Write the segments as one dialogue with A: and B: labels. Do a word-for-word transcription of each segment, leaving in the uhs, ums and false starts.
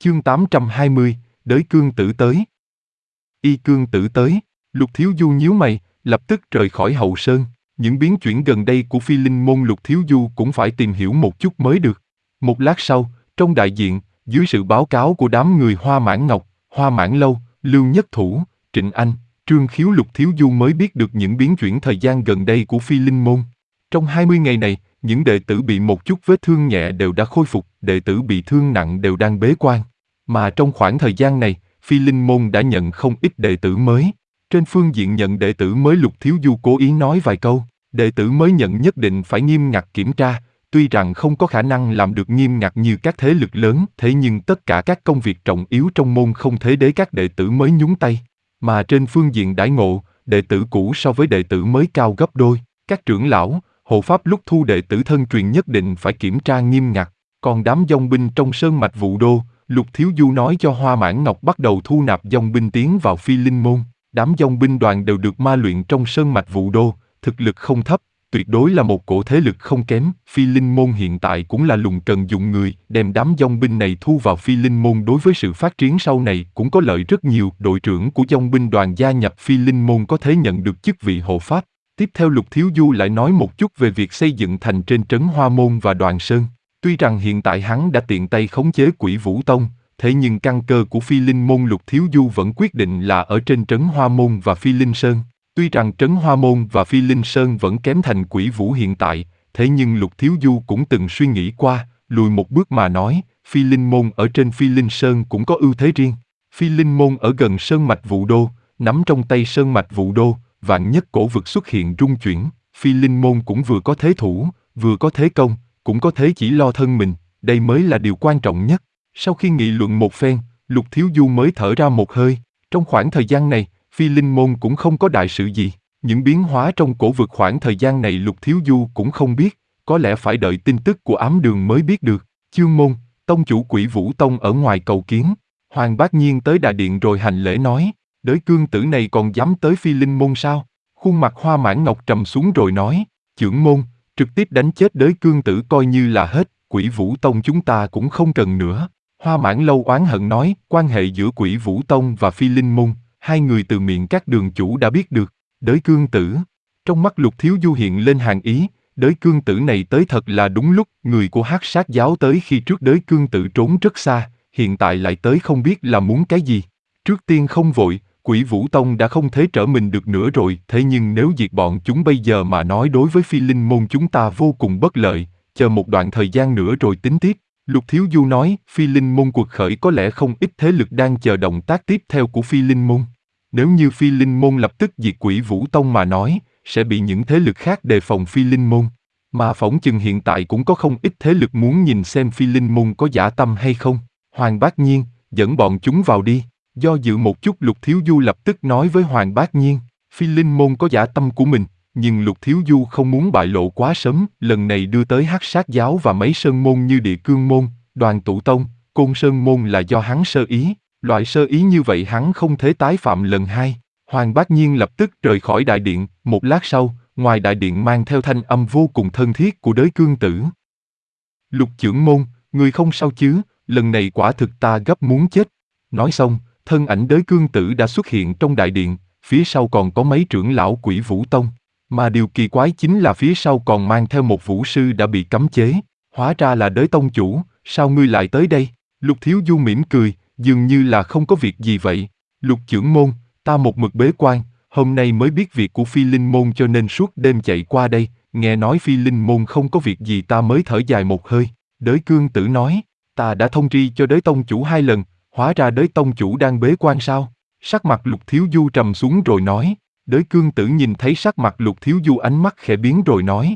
A: Chương tám trăm hai mươi, đới cương tử tới. Y cương tử tới, Lục Thiếu Du nhíu mày, lập tức rời khỏi Hậu Sơn. Những biến chuyển gần đây của Phi Linh môn Lục Thiếu Du cũng phải tìm hiểu một chút mới được. Một lát sau, trong đại diện, dưới sự báo cáo của đám người Hoa Mãn Ngọc, Hoa Mãn Lâu, Lưu Nhất Thủ, Trịnh Anh, Trương Khiếu, Lục Thiếu Du mới biết được những biến chuyển thời gian gần đây của Phi Linh môn. Trong hai mươi ngày này, những đệ tử bị một chút vết thương nhẹ đều đã khôi phục, đệ tử bị thương nặng đều đang bế quan. Mà trong khoảng thời gian này, Phi Linh môn đã nhận không ít đệ tử mới. Trên phương diện nhận đệ tử mới, Lục Thiếu Du cố ý nói vài câu, đệ tử mới nhận nhất định phải nghiêm ngặt kiểm tra, tuy rằng không có khả năng làm được nghiêm ngặt như các thế lực lớn, thế nhưng tất cả các công việc trọng yếu trong môn không thể để các đệ tử mới nhúng tay. Mà trên phương diện đãi ngộ, đệ tử cũ so với đệ tử mới cao gấp đôi. Các trưởng lão, hộ pháp lúc thu đệ tử thân truyền nhất định phải kiểm tra nghiêm ngặt. Còn đám dòng binh trong sơn mạch Vũ Đô, Lục Thiếu Du nói cho Hoa Mãn Ngọc bắt đầu thu nạp dòng binh tiến vào Phi Linh môn. Đám dòng binh đoàn đều được ma luyện trong sơn mạch Vũ Đô, thực lực không thấp, tuyệt đối là một cổ thế lực không kém. Phi Linh môn hiện tại cũng là lùng cần dùng người, đem đám dòng binh này thu vào Phi Linh môn đối với sự phát triển sau này cũng có lợi rất nhiều. Đội trưởng của dòng binh đoàn gia nhập Phi Linh môn có thể nhận được chức vị hộ pháp. Tiếp theo Lục Thiếu Du lại nói một chút về việc xây dựng thành trên trấn Hoa Môn và Đoàn Sơn. Tuy rằng hiện tại hắn đã tiện tay khống chế Quỷ Vũ Tông, thế nhưng căn cơ của Phi Linh môn Lục Thiếu Du vẫn quyết định là ở trên trấn Hoa Môn và Phi Linh Sơn. Tuy rằng trấn Hoa Môn và Phi Linh Sơn vẫn kém thành Quỷ Vũ hiện tại, thế nhưng Lục Thiếu Du cũng từng suy nghĩ qua, lùi một bước mà nói, Phi Linh môn ở trên Phi Linh Sơn cũng có ưu thế riêng. Phi Linh môn ở gần sơn mạch Vũ Đô, nắm trong tay sơn mạch Vũ Đô, vạn nhất cổ vực xuất hiện rung chuyển, Phi Linh môn cũng vừa có thế thủ, vừa có thế công, cũng có thế chỉ lo thân mình, đây mới là điều quan trọng nhất. Sau khi nghị luận một phen, Lục Thiếu Du mới thở ra một hơi. Trong khoảng thời gian này, Phi Linh môn cũng không có đại sự gì. Những biến hóa trong cổ vực khoảng thời gian này Lục Thiếu Du cũng không biết, có lẽ phải đợi tin tức của ám đường mới biết được. Chương môn, tông chủ Quỷ Vũ Tông ở ngoài cầu kiến. Hoàng Bác Nhiên tới đại điện rồi hành lễ nói, đới cương tử này còn dám tới Phi Linh môn sao? Khuôn mặt Hoa Mãn Ngọc trầm xuống rồi nói, trưởng môn, trực tiếp đánh chết đới cương tử coi như là hết, Quỷ Vũ Tông chúng ta cũng không cần nữa. Hoa Mãn Lâu oán hận nói, quan hệ giữa Quỷ Vũ Tông và Phi Linh môn, hai người từ miệng các đường chủ đã biết được. Đới cương tử, trong mắt Lục Thiếu Du hiện lên hàn ý, đới cương tử này tới thật là đúng lúc. Người của Hắc Sát giáo tới khi trước đới cương tử trốn rất xa, hiện tại lại tới không biết là muốn cái gì. Trước tiên không vội, Quỷ Vũ Tông đã không thể trở mình được nữa rồi, thế nhưng nếu diệt bọn chúng bây giờ mà nói đối với Phi Linh môn chúng ta vô cùng bất lợi, chờ một đoạn thời gian nữa rồi tính tiếp. Lục Thiếu Du nói, Phi Linh môn cuộc khởi có lẽ không ít thế lực đang chờ động tác tiếp theo của Phi Linh môn. Nếu như Phi Linh môn lập tức diệt Quỷ Vũ Tông mà nói, sẽ bị những thế lực khác đề phòng Phi Linh môn. Mà phỏng chừng hiện tại cũng có không ít thế lực muốn nhìn xem Phi Linh môn có dã tâm hay không. Hoàng Bác Nhiên, dẫn bọn chúng vào đi. Do dự một chút Lục Thiếu Du lập tức nói với Hoàng Bác Nhiên, Phi Linh môn có dã tâm của mình, nhưng Lục Thiếu Du không muốn bại lộ quá sớm, lần này đưa tới Hắc Sát giáo và mấy sơn môn như Địa Cương môn, Đoàn Tụ Tông, Côn Sơn môn là do hắn sơ ý, loại sơ ý như vậy hắn không thể tái phạm lần hai. Hoàng Bác Nhiên lập tức rời khỏi đại điện, một lát sau, ngoài đại điện mang theo thanh âm vô cùng thân thiết của đới cương tử. Lục trưởng môn, người không sao chứ, lần này quả thực ta gấp muốn chết. Nói xong, thân ảnh đới cương tử đã xuất hiện trong đại điện, phía sau còn có mấy trưởng lão Quỷ Vũ Tông. Mà điều kỳ quái chính là phía sau còn mang theo một vũ sư đã bị cấm chế. Hóa ra là đới tông chủ, sao ngươi lại tới đây? Lục Thiếu Du mỉm cười, dường như là không có việc gì vậy. Lục trưởng môn, ta một mực bế quan, hôm nay mới biết việc của Phi Linh môn cho nên suốt đêm chạy qua đây, nghe nói Phi Linh môn không có việc gì ta mới thở dài một hơi. Đới cương tử nói, ta đã thông tri cho đới tông chủ hai lần, hóa ra đới tông chủ đang bế quan sao? Sắc mặt Lục Thiếu Du trầm xuống rồi nói. Đới cương tử nhìn thấy sắc mặt Lục Thiếu Du ánh mắt khẽ biến rồi nói.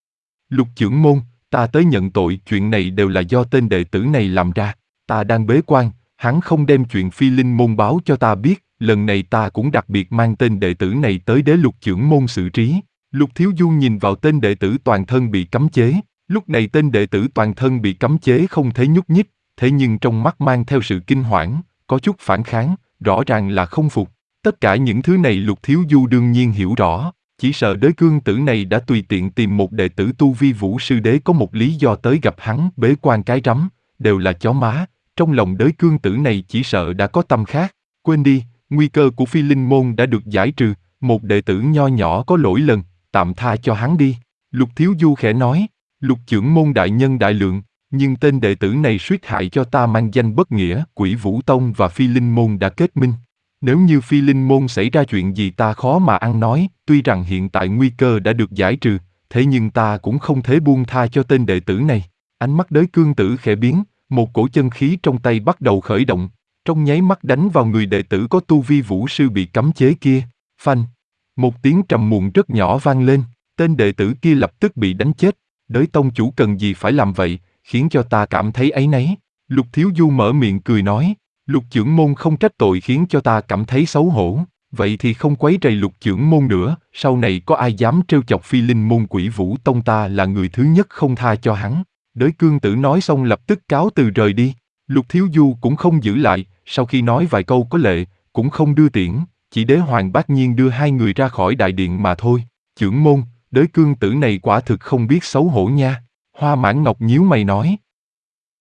A: Lục trưởng môn, ta tới nhận tội, chuyện này đều là do tên đệ tử này làm ra. Ta đang bế quan, hắn không đem chuyện Phi Linh môn báo cho ta biết, lần này ta cũng đặc biệt mang tên đệ tử này tới để Lục trưởng môn xử trí. Lục Thiếu Du nhìn vào tên đệ tử toàn thân bị cấm chế, lúc này tên đệ tử toàn thân bị cấm chế không thể nhúc nhích, thế nhưng trong mắt mang theo sự kinh hoảng, có chút phản kháng, rõ ràng là không phục. Tất cả những thứ này Lục Thiếu Du đương nhiên hiểu rõ, chỉ sợ đới cương tử này đã tùy tiện tìm một đệ tử tu vi vũ sư đế có một lý do tới gặp hắn bế quan cái rắm, đều là chó má, trong lòng đới cương tử này chỉ sợ đã có tâm khác. Quên đi, nguy cơ của Phi Linh môn đã được giải trừ, một đệ tử nho nhỏ có lỗi lần, tạm tha cho hắn đi. Lục Thiếu Du khẽ nói, Lục trưởng môn đại nhân đại lượng, nhưng tên đệ tử này suýt hại cho ta mang danh bất nghĩa. Quỷ Vũ Tông và Phi Linh môn đã kết minh. Nếu như Phi Linh môn xảy ra chuyện gì ta khó mà ăn nói, tuy rằng hiện tại nguy cơ đã được giải trừ, thế nhưng ta cũng không thể buông tha cho tên đệ tử này. Ánh mắt đới cương tử khẽ biến, một cổ chân khí trong tay bắt đầu khởi động, trong nháy mắt đánh vào người đệ tử có tu vi vũ sư bị cấm chế kia. Phanh! Một tiếng trầm muộn rất nhỏ vang lên, tên đệ tử kia lập tức bị đánh chết. Đới tông chủ cần gì phải làm vậy, khiến cho ta cảm thấy áy náy. Lục Thiếu Du mở miệng cười nói, Lục trưởng môn không trách tội khiến cho ta cảm thấy xấu hổ, vậy thì không quấy rầy Lục trưởng môn nữa, sau này có ai dám trêu chọc Phi Linh môn Quỷ Vũ Tông ta là người thứ nhất không tha cho hắn. Đới cương tử nói xong lập tức cáo từ rời đi. Lục Thiếu Du cũng không giữ lại, sau khi nói vài câu có lệ, cũng không đưa tiễn, chỉ Đế Hoàng bác nhiên đưa hai người ra khỏi đại điện mà thôi. Trưởng môn, đới cương tử này quả thực không biết xấu hổ nha. Hoa Mãn Ngọc nhíu mày nói.